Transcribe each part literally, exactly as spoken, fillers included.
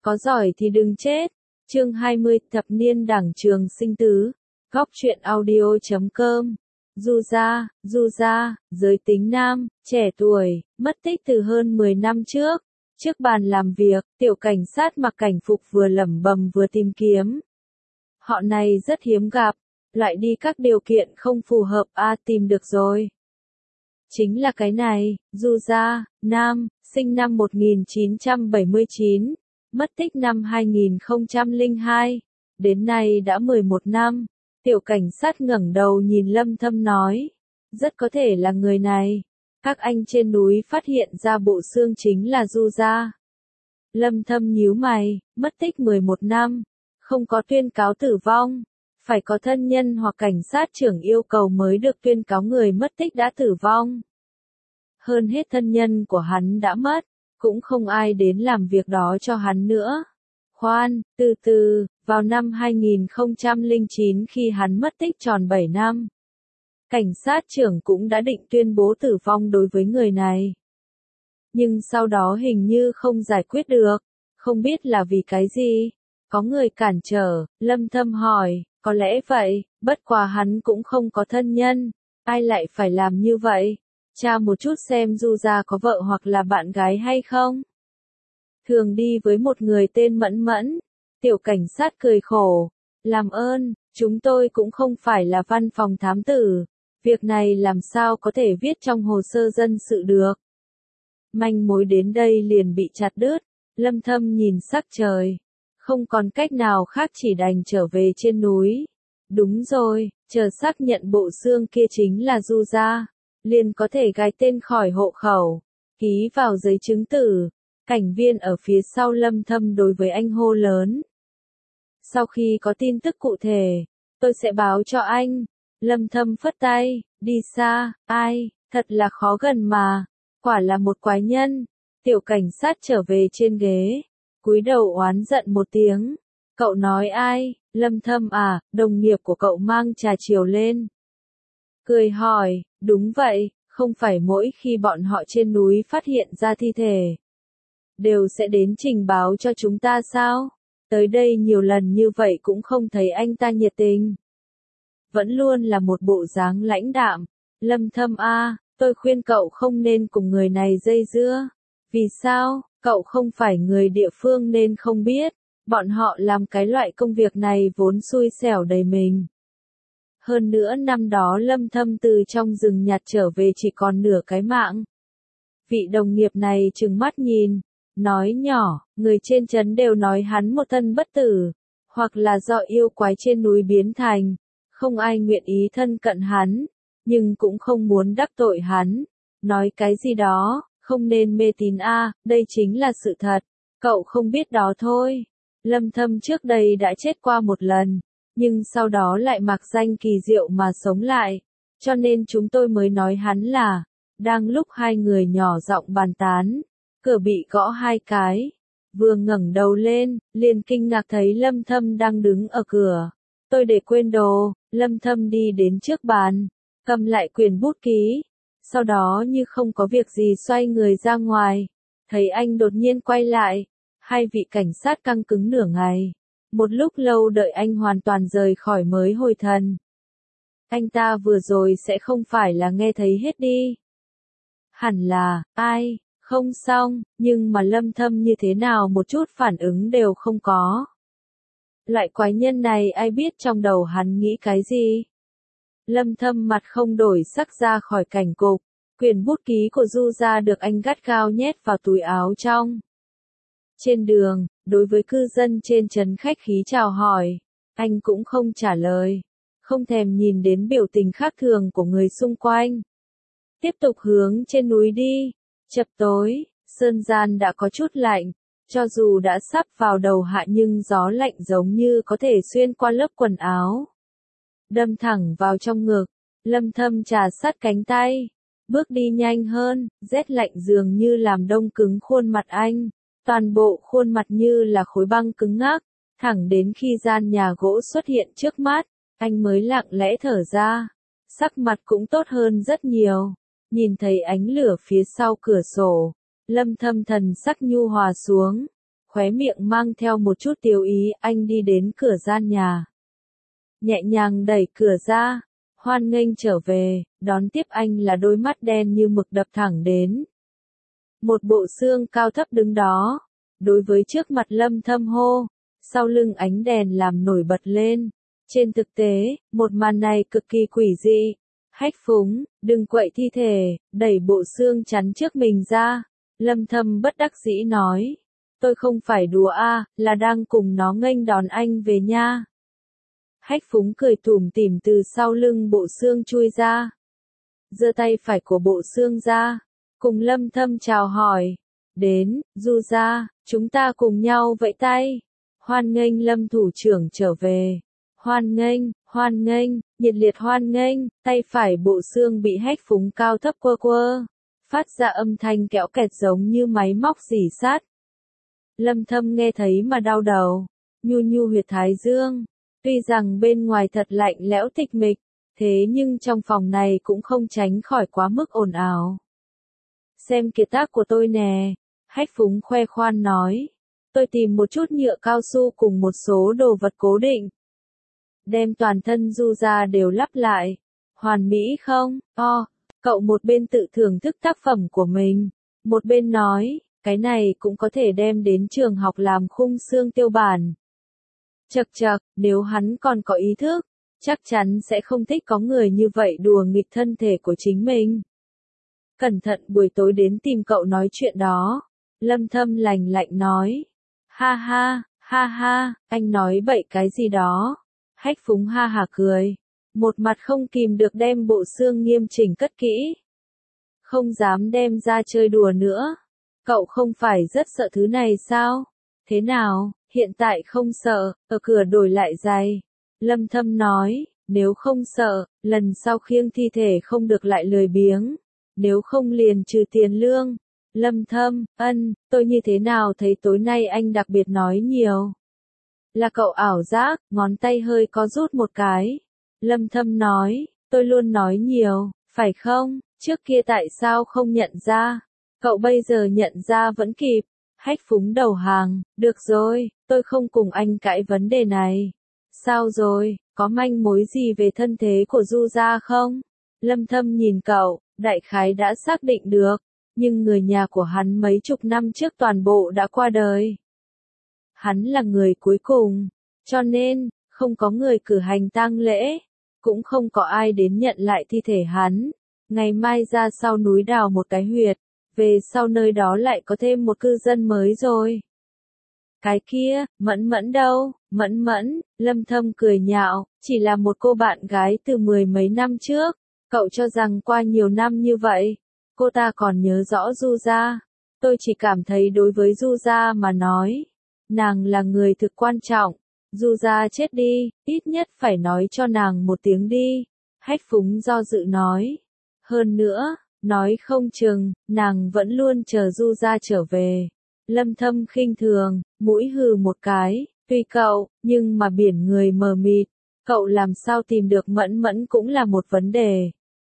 có giỏi thì đừng chết. Chương hai mươi, thập niên đảng trường sinh tứ. Góc truyện audio chấm com. Du Gia, Du Gia, giới tính nam, trẻ tuổi, mất tích từ hơn mười năm trước. Trước bàn làm việc, tiểu cảnh sát mặc cảnh phục vừa lẩm bẩm vừa tìm kiếm. Họ này rất hiếm gặp, loại đi các điều kiện không phù hợp a à, tìm được rồi. Chính là cái này, Du Gia, nam, sinh năm một nghìn chín trăm bảy mươi chín, mất tích năm hai nghìn không trăm lẻ hai, đến nay đã mười một năm. Tiểu cảnh sát ngẩng đầu nhìn Lâm Thâm nói, rất có thể là người này. Các anh trên núi phát hiện ra bộ xương chính là Du Gia. Lâm Thâm nhíu mày, mất tích mười một năm, không có tuyên cáo tử vong, phải có thân nhân hoặc cảnh sát trưởng yêu cầu mới được tuyên cáo người mất tích đã tử vong. Hơn hết thân nhân của hắn đã mất, cũng không ai đến làm việc đó cho hắn nữa. Khoan, từ từ, vào năm hai nghìn không trăm lẻ chín khi hắn mất tích tròn bảy năm, cảnh sát trưởng cũng đã định tuyên bố tử vong đối với người này. Nhưng sau đó hình như không giải quyết được, không biết là vì cái gì. Có người cản trở, Lâm Thâm hỏi, có lẽ vậy, bất quá hắn cũng không có thân nhân, ai lại phải làm như vậy? Tra một chút xem Du Gia có vợ hoặc là bạn gái hay không? Thường đi với một người tên Mẫn Mẫn. Tiểu cảnh sát cười khổ, làm ơn, chúng tôi cũng không phải là văn phòng thám tử, việc này làm sao có thể viết trong hồ sơ dân sự được. Manh mối đến đây liền bị chặt đứt. Lâm Thâm nhìn sắc trời, không còn cách nào khác chỉ đành trở về trên núi. Đúng rồi, chờ xác nhận bộ xương kia chính là Du Gia, liền có thể gài tên khỏi hộ khẩu, ký vào giấy chứng tử. Cảnh viên ở phía sau Lâm Thâm đối với anh hô lớn. Sau khi có tin tức cụ thể, tôi sẽ báo cho anh. Lâm Thâm phất tay, đi xa, ai, thật là khó gần mà, quả là một quái nhân. Tiểu cảnh sát trở về trên ghế, cúi đầu oán giận một tiếng. Cậu nói ai? Lâm Thâm à, đồng nghiệp của cậu mang trà chiều lên. Cười hỏi, đúng vậy, không phải mỗi khi bọn họ trên núi phát hiện ra thi thể, đều sẽ đến trình báo cho chúng ta sao? Tới đây nhiều lần như vậy cũng không thấy anh ta nhiệt tình. Vẫn luôn là một bộ dáng lãnh đạm. Lâm Thâm a, tôi khuyên cậu không nên cùng người này dây dưa. Vì sao? Cậu không phải người địa phương nên không biết. Bọn họ làm cái loại công việc này vốn xui xẻo đầy mình. Hơn nữa năm đó Lâm Thâm từ trong rừng nhặt trở về chỉ còn nửa cái mạng. Vị đồng nghiệp này trừng mắt nhìn, nói nhỏ, người trên trấn đều nói hắn một thân bất tử, hoặc là do yêu quái trên núi biến thành, không ai nguyện ý thân cận hắn, nhưng cũng không muốn đắc tội hắn. Nói cái gì đó, không nên mê tín a, đây chính là sự thật, cậu không biết đó thôi. Lâm Thâm trước đây đã chết qua một lần, nhưng sau đó lại mặc danh kỳ diệu mà sống lại, cho nên chúng tôi mới nói hắn là. Đang lúc hai người nhỏ giọng bàn tán, cửa bị gõ hai cái, vừa ngẩng đầu lên, liền kinh ngạc thấy Lâm Thâm đang đứng ở cửa. Tôi để quên đồ. Lâm Thâm đi đến trước bàn, cầm lại quyển bút ký, sau đó như không có việc gì xoay người ra ngoài. Thấy anh đột nhiên quay lại, hai vị cảnh sát căng cứng nửa ngày, một lúc lâu đợi anh hoàn toàn rời khỏi mới hồi thần. Anh ta vừa rồi sẽ không phải là nghe thấy hết đi. Hẳn là, ai, không xong, nhưng mà Lâm Thâm như thế nào một chút phản ứng đều không có. Loại quái nhân này ai biết trong đầu hắn nghĩ cái gì? Lâm Thâm mặt không đổi sắc ra khỏi cảnh cục, quyển bút ký của Du Gia được anh gắt gao nhét vào túi áo trong. Trên đường, đối với cư dân trên trấn khách khí chào hỏi, anh cũng không trả lời, không thèm nhìn đến biểu tình khác thường của người xung quanh. Tiếp tục hướng trên núi đi. Chập tối, sơn gian đã có chút lạnh, cho dù đã sắp vào đầu hạ nhưng gió lạnh giống như có thể xuyên qua lớp quần áo, đâm thẳng vào trong ngực. Lâm Thâm trà sát cánh tay, bước đi nhanh hơn, rét lạnh dường như làm đông cứng khuôn mặt anh, toàn bộ khuôn mặt như là khối băng cứng ngắc, thẳng đến khi gian nhà gỗ xuất hiện trước mắt, anh mới lặng lẽ thở ra, sắc mặt cũng tốt hơn rất nhiều. Nhìn thấy ánh lửa phía sau cửa sổ, Lâm Thâm thần sắc nhu hòa xuống, khóe miệng mang theo một chút tiêu ý, anh đi đến cửa gian nhà. Nhẹ nhàng đẩy cửa ra, hoan nghênh trở về, đón tiếp anh là đôi mắt đen như mực đập thẳng đến. Một bộ xương cao thấp đứng đó, đối với trước mặt Lâm Thâm hô, sau lưng ánh đèn làm nổi bật lên. Trên thực tế, một màn này cực kỳ quỷ dị. Hách Phúng, đừng quậy thi thể, đẩy bộ xương chắn trước mình ra. Lâm Thâm bất đắc dĩ nói, tôi không phải đùa a, là đang cùng nó nghênh đón anh về nha. Hách Phúng cười tủm tỉm từ sau lưng bộ xương chui ra. Giơ tay phải của bộ xương ra, cùng Lâm Thâm chào hỏi. Đến, Du gia, chúng ta cùng nhau vẫy tay. Hoan nghênh Lâm thủ trưởng trở về. Hoan nghênh, hoan nghênh, nhiệt liệt hoan nghênh, tay phải bộ xương bị Hách Phúng cao thấp quơ quơ, phát ra âm thanh kẽo kẹt giống như máy móc rỉ sắt. Lâm Thâm nghe thấy mà đau đầu, nhu nhu huyệt thái dương, tuy rằng bên ngoài thật lạnh lẽo tịch mịch, thế nhưng trong phòng này cũng không tránh khỏi quá mức ồn ào. Xem kiệt tác của tôi nè, Hách Phúng khoe khoan nói, tôi tìm một chút nhựa cao su cùng một số đồ vật cố định. Đem toàn thân Du ra đều lắp lại. Hoàn mỹ không? O, cậu một bên tự thưởng thức tác phẩm của mình, một bên nói, cái này cũng có thể đem đến trường học làm khung xương tiêu bản. Chậc chậc, nếu hắn còn có ý thức, chắc chắn sẽ không thích có người như vậy đùa nghịch thân thể của chính mình. Cẩn thận buổi tối đến tìm cậu nói chuyện đó. Lâm Thâm lành lạnh nói. Ha ha, ha ha, anh nói bậy cái gì đó. Hách Phúng ha hả cười, một mặt không kìm được đem bộ xương nghiêm chỉnh cất kỹ. Không dám đem ra chơi đùa nữa. Cậu không phải rất sợ thứ này sao? Thế nào, hiện tại không sợ, ở cửa đổi lại giày. Lâm Thâm nói, nếu không sợ, lần sau khiêng thi thể không được lại lười biếng. Nếu không liền trừ tiền lương. Lâm Thâm, ân, tôi như thế nào thấy tối nay anh đặc biệt nói nhiều. Là cậu ảo giác, ngón tay hơi có rút một cái. Lâm Thâm nói, tôi luôn nói nhiều, phải không, trước kia tại sao không nhận ra, cậu bây giờ nhận ra vẫn kịp. Hách Phúng đầu hàng, được rồi, tôi không cùng anh cãi vấn đề này. Sao rồi, có manh mối gì về thân thế của Du gia không? Lâm Thâm nhìn cậu, đại khái đã xác định được, nhưng người nhà của hắn mấy chục năm trước toàn bộ đã qua đời. Hắn là người cuối cùng, cho nên, không có người cử hành tang lễ, cũng không có ai đến nhận lại thi thể hắn. Ngày mai ra sau núi đào một cái huyệt, về sau nơi đó lại có thêm một cư dân mới rồi. Cái kia, Mẫn Mẫn đâu? Mẫn Mẫn, Lâm Thâm cười nhạo, chỉ là một cô bạn gái từ mười mấy năm trước, cậu cho rằng qua nhiều năm như vậy, cô ta còn nhớ rõ Du gia. Tôi chỉ cảm thấy đối với Du gia mà nói, nàng là người thực quan trọng. Du gia chết đi, ít nhất phải nói cho nàng một tiếng đi. Hách Phúng do dự nói. Hơn nữa, nói không chừng, nàng vẫn luôn chờ Du gia trở về. Lâm Thâm khinh thường, mũi hừ một cái, tùy cậu, nhưng mà biển người mờ mịt, cậu làm sao tìm được Mẫn Mẫn cũng là một vấn đề.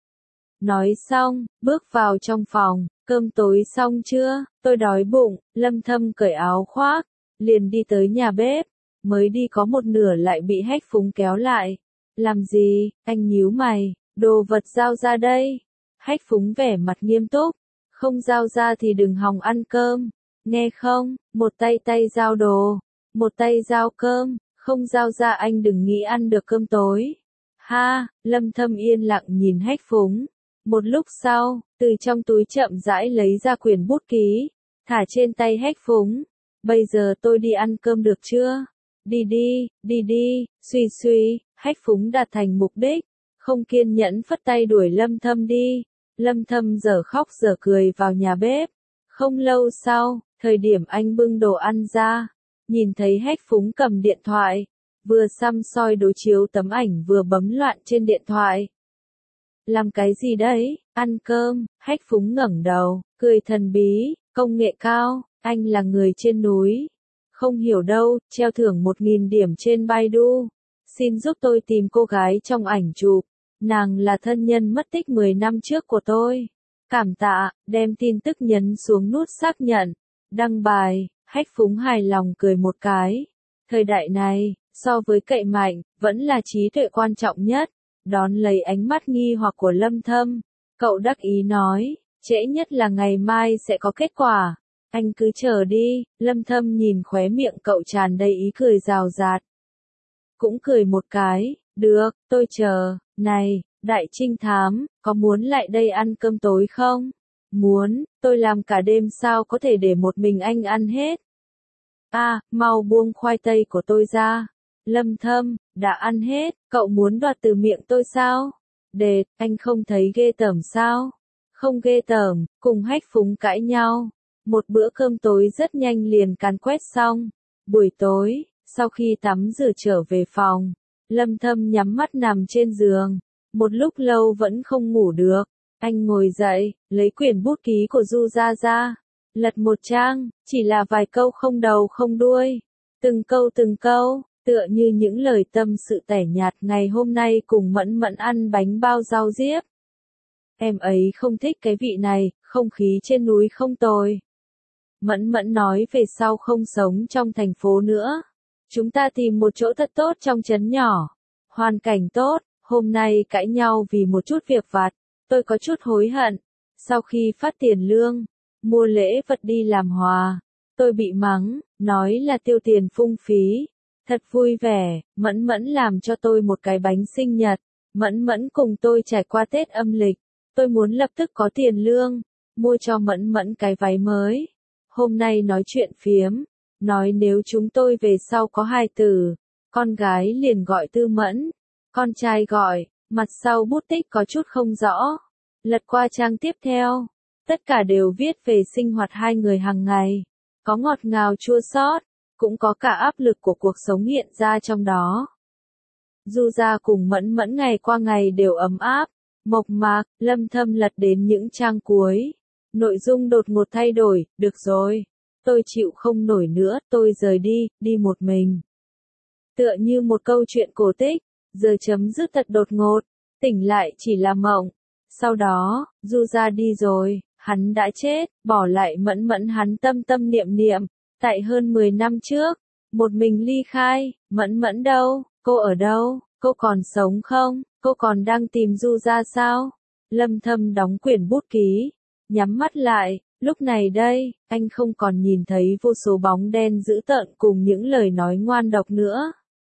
Nói xong, bước vào trong phòng, cơm tối xong chưa, tôi đói bụng. Lâm Thâm cởi áo khoác, liền đi tới nhà bếp, mới đi có một nửa lại bị Hách Phúng kéo lại. Làm gì, anh nhíu mày, đồ vật giao ra đây. Hách Phúng vẻ mặt nghiêm túc, không giao ra thì đừng hòng ăn cơm, nghe không, một tay tay giao đồ, một tay giao cơm, không giao ra anh đừng nghĩ ăn được cơm tối. Ha, Lâm Thâm yên lặng nhìn Hách Phúng. Một lúc sau, từ trong túi chậm rãi lấy ra quyển bút ký, thả trên tay Hách Phúng. Bây giờ tôi đi ăn cơm được chưa? Đi đi, đi đi, suy suy, Hách Phúng đạt thành mục đích, không kiên nhẫn phất tay đuổi Lâm Thâm đi. Lâm Thâm giờ khóc giờ cười vào nhà bếp. Không lâu sau, thời điểm anh bưng đồ ăn ra, nhìn thấy Hách Phúng cầm điện thoại, vừa xăm soi đối chiếu tấm ảnh vừa bấm loạn trên điện thoại. Làm cái gì đấy? Ăn cơm. Hách Phúng ngẩng đầu, cười thần bí, công nghệ cao, anh là người trên núi. Không hiểu đâu, treo thưởng một nghìn điểm trên Baidu. Xin giúp tôi tìm cô gái trong ảnh chụp. Nàng là thân nhân mất tích mười năm trước của tôi. Cảm tạ, đem tin tức nhấn xuống nút xác nhận. Đăng bài. Hách Phúng hài lòng cười một cái. Thời đại này, so với cậy mạnh, vẫn là trí tuệ quan trọng nhất. Đón lấy ánh mắt nghi hoặc của Lâm Thâm, cậu đắc ý nói, trễ nhất là ngày mai sẽ có kết quả. Anh cứ chờ đi. Lâm Thâm nhìn khóe miệng cậu tràn đầy ý cười rào rạt. Cũng cười một cái, được, tôi chờ. Này, đại trinh thám, có muốn lại đây ăn cơm tối không? Muốn, tôi làm cả đêm sao có thể để một mình anh ăn hết. À, mau buông khoai tây của tôi ra. Lâm Thâm, đã ăn hết, cậu muốn đoạt từ miệng tôi sao? Đệt, anh không thấy ghê tởm sao? Không ghê tởm, cùng Hách Phúng cãi nhau. Một bữa cơm tối rất nhanh liền càn quét xong. Buổi tối, sau khi tắm rửa trở về phòng, Lâm Thâm nhắm mắt nằm trên giường. Một lúc lâu vẫn không ngủ được. Anh ngồi dậy, lấy quyển bút ký của Du Gia ra. Lật một trang, chỉ là vài câu không đầu không đuôi. Từng câu từng câu, tựa như những lời tâm sự tẻ nhạt ngày hôm nay cùng Mẫn Mẫn ăn bánh bao rau diếp. Em ấy không thích cái vị này, không khí trên núi không tồi. Mẫn Mẫn nói về sau không sống trong thành phố nữa. Chúng ta tìm một chỗ thật tốt trong trấn nhỏ. Hoàn cảnh tốt, hôm nay cãi nhau vì một chút việc vặt. Tôi có chút hối hận. Sau khi phát tiền lương, mua lễ vật đi làm hòa. Tôi bị mắng, nói là tiêu tiền phung phí. Thật vui vẻ, Mẫn Mẫn làm cho tôi một cái bánh sinh nhật. Mẫn Mẫn cùng tôi trải qua Tết âm lịch. Tôi muốn lập tức có tiền lương, mua cho Mẫn Mẫn cái váy mới. Hôm nay nói chuyện phiếm, nói nếu chúng tôi về sau có hai tử, con gái liền gọi Tư Mẫn, con trai gọi, mặt sau bút tích có chút không rõ. Lật qua trang tiếp theo, tất cả đều viết về sinh hoạt hai người hàng ngày, có ngọt ngào chua xót, cũng có cả áp lực của cuộc sống hiện ra trong đó. Du Gia cùng Mẫn Mẫn ngày qua ngày đều ấm áp, mộc mạc. Lâm Thâm lật đến những trang cuối. Nội dung đột ngột thay đổi, được rồi. Tôi chịu không nổi nữa, tôi rời đi, đi một mình. Tựa như một câu chuyện cổ tích, giờ chấm dứt thật đột ngột, tỉnh lại chỉ là mộng. Sau đó, Du Gia đi rồi, hắn đã chết, bỏ lại Mẫn Mẫn hắn tâm tâm niệm niệm. Tại hơn mười năm trước, một mình ly khai. Mẫn Mẫn đâu, cô ở đâu, cô còn sống không, cô còn đang tìm Du Gia sao? Lâm Thâm đóng quyển bút ký, nhắm mắt lại, lúc này đây, anh không còn nhìn thấy vô số bóng đen dữ tợn cùng những lời nói ngoan độc nữa.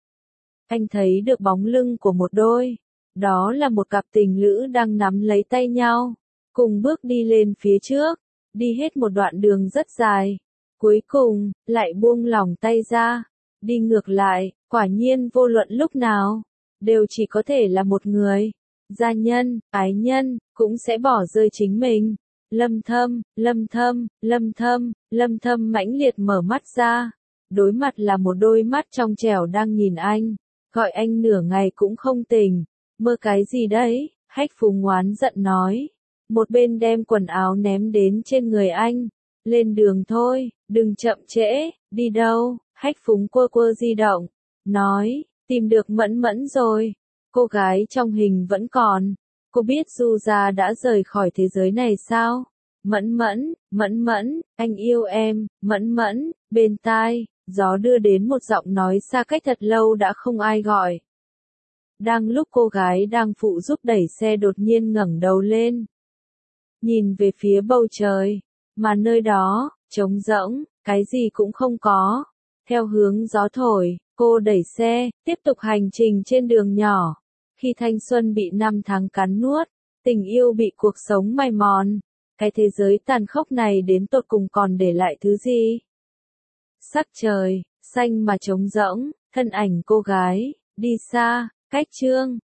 Anh thấy được bóng lưng của một đôi, đó là một cặp tình lữ đang nắm lấy tay nhau, cùng bước đi lên phía trước, đi hết một đoạn đường rất dài, cuối cùng, lại buông lỏng tay ra, đi ngược lại, quả nhiên vô luận lúc nào, đều chỉ có thể là một người. Gia nhân, ái nhân, cũng sẽ bỏ rơi chính mình. Lâm Thâm, Lâm Thâm, Lâm Thâm, Lâm Thâm mãnh liệt mở mắt ra. Đối mặt là một đôi mắt trong trẻo đang nhìn anh. Gọi anh nửa ngày cũng không tỉnh. Mơ cái gì đấy? Hách Phúng oán giận nói. Một bên đem quần áo ném đến trên người anh. Lên đường thôi, đừng chậm trễ. Đi đâu? Hách Phúng quơ quơ di động. Nói, tìm được Mẫn Mẫn rồi. Cô gái trong hình vẫn còn. Cô biết Du Gia đã rời khỏi thế giới này sao? Mẫn Mẫn, Mẫn Mẫn, anh yêu em. Mẫn Mẫn, bên tai, gió đưa đến một giọng nói xa cách thật lâu đã không ai gọi. Đang lúc cô gái đang phụ giúp đẩy xe đột nhiên ngẩng đầu lên. Nhìn về phía bầu trời, mà nơi đó, trống rỗng, cái gì cũng không có. Theo hướng gió thổi, cô đẩy xe, tiếp tục hành trình trên đường nhỏ. Khi thanh xuân bị năm tháng cắn nuốt, tình yêu bị cuộc sống mài mòn, cái thế giới tàn khốc này đến tột cùng còn để lại thứ gì? Sắc trời, xanh mà trống rỗng, thân ảnh cô gái, đi xa, cách chương.